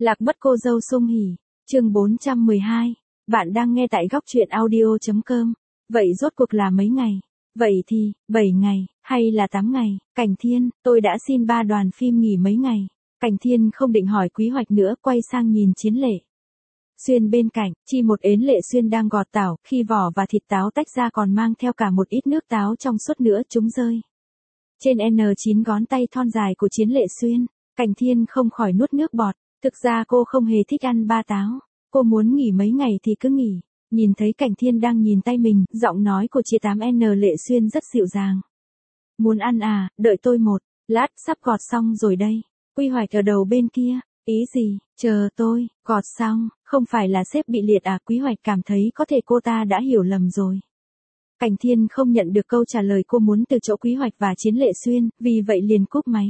Lạc mất cô dâu Sung Hỉ, chương 412. Bạn đang nghe tại góc truyện audio.com. Vậy rốt cuộc là mấy ngày? Vậy thì, 7 ngày, hay là 8 ngày? Cảnh Thiên, tôi đã xin 3 đoàn phim nghỉ mấy ngày. Cảnh Thiên không định hỏi Quý Hoạch nữa, quay sang nhìn Chiến Lệ Xuyên bên cạnh, chi một ến Lệ Xuyên đang gọt tảo, khi vỏ và thịt táo tách ra còn mang theo cả một ít nước táo trong suốt nữa chúng rơi trên N9 ngón tay thon dài của Chiến Lệ Xuyên. Cảnh Thiên không khỏi nuốt nước bọt. Thực ra cô không hề thích ăn ba táo. Cô muốn nghỉ mấy ngày thì cứ nghỉ. Nhìn thấy Cảnh Thiên đang nhìn tay mình, giọng nói của chị 8N Lệ Xuyên rất dịu dàng. Muốn ăn à, đợi tôi một lát, sắp gọt xong rồi đây. Quy Hoạch ở đầu bên kia, ý gì, chờ tôi, gọt xong, không phải là sếp bị liệt à? Quý Hoạch cảm thấy có thể cô ta đã hiểu lầm rồi. Cảnh Thiên không nhận được câu trả lời cô muốn từ chỗ Quý Hoạch và Chiến Lệ Xuyên, vì vậy liền cúp máy.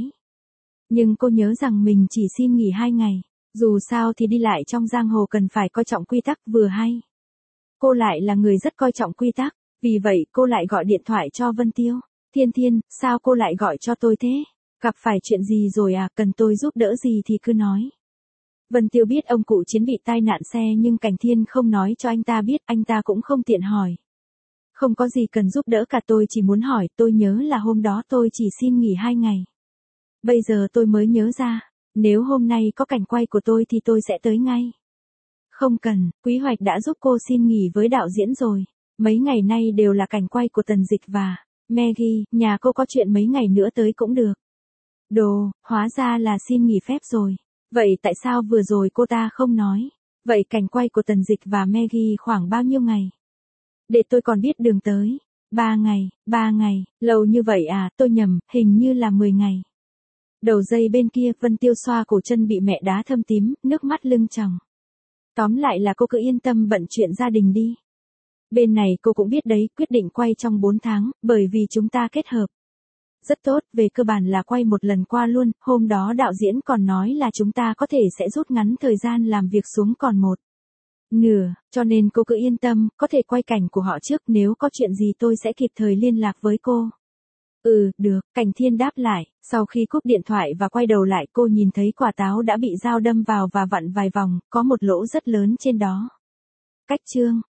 Nhưng cô nhớ rằng mình chỉ xin nghỉ 2 ngày. Dù sao thì đi lại trong giang hồ cần phải coi trọng quy tắc vừa hay. Cô lại là người rất coi trọng quy tắc, vì vậy cô lại gọi điện thoại cho Vân Tiêu. Thiên Thiên, sao cô lại gọi cho tôi thế? Gặp phải chuyện gì rồi à, cần tôi giúp đỡ gì thì cứ nói. Vân Tiêu biết ông cụ Chiến bị tai nạn xe nhưng Cảnh Thiên không nói cho anh ta biết, anh ta cũng không tiện hỏi. Không có gì cần giúp đỡ cả, tôi chỉ muốn hỏi, tôi nhớ là hôm đó tôi chỉ xin nghỉ 2 ngày. Bây giờ tôi mới nhớ ra, nếu hôm nay có cảnh quay của tôi thì tôi sẽ tới ngay. Không cần, Quý Hoạch đã giúp cô xin nghỉ với đạo diễn rồi. Mấy ngày nay đều là cảnh quay của Tần Dịch và Maggie, nhà cô có chuyện mấy ngày nữa tới cũng được. Đồ, hóa ra là xin nghỉ phép rồi. Vậy tại sao vừa rồi cô ta không nói? Vậy cảnh quay của Tần Dịch và Maggie khoảng bao nhiêu ngày? Để tôi còn biết đường tới. 3 ngày, lâu như vậy à, tôi nhầm, hình như là 10 ngày. Đầu dây bên kia, Vân Tiêu xoa cổ chân bị mẹ đá thâm tím, nước mắt lưng tròng. Tóm lại là cô cứ yên tâm bận chuyện gia đình đi. Bên này cô cũng biết đấy, quyết định quay trong 4 tháng, bởi vì chúng ta kết hợp. Rất tốt, về cơ bản là quay một lần qua luôn, hôm đó đạo diễn còn nói là chúng ta có thể sẽ rút ngắn thời gian làm việc xuống còn 1 nửa, cho nên cô cứ yên tâm, có thể quay cảnh của họ trước, nếu có chuyện gì tôi sẽ kịp thời liên lạc với cô. Ừ, được, Cảnh Thiên đáp lại, sau khi cúp điện thoại và quay đầu lại cô nhìn thấy quả táo đã bị dao đâm vào và vặn vài vòng, có một lỗ rất lớn trên đó. Cách chương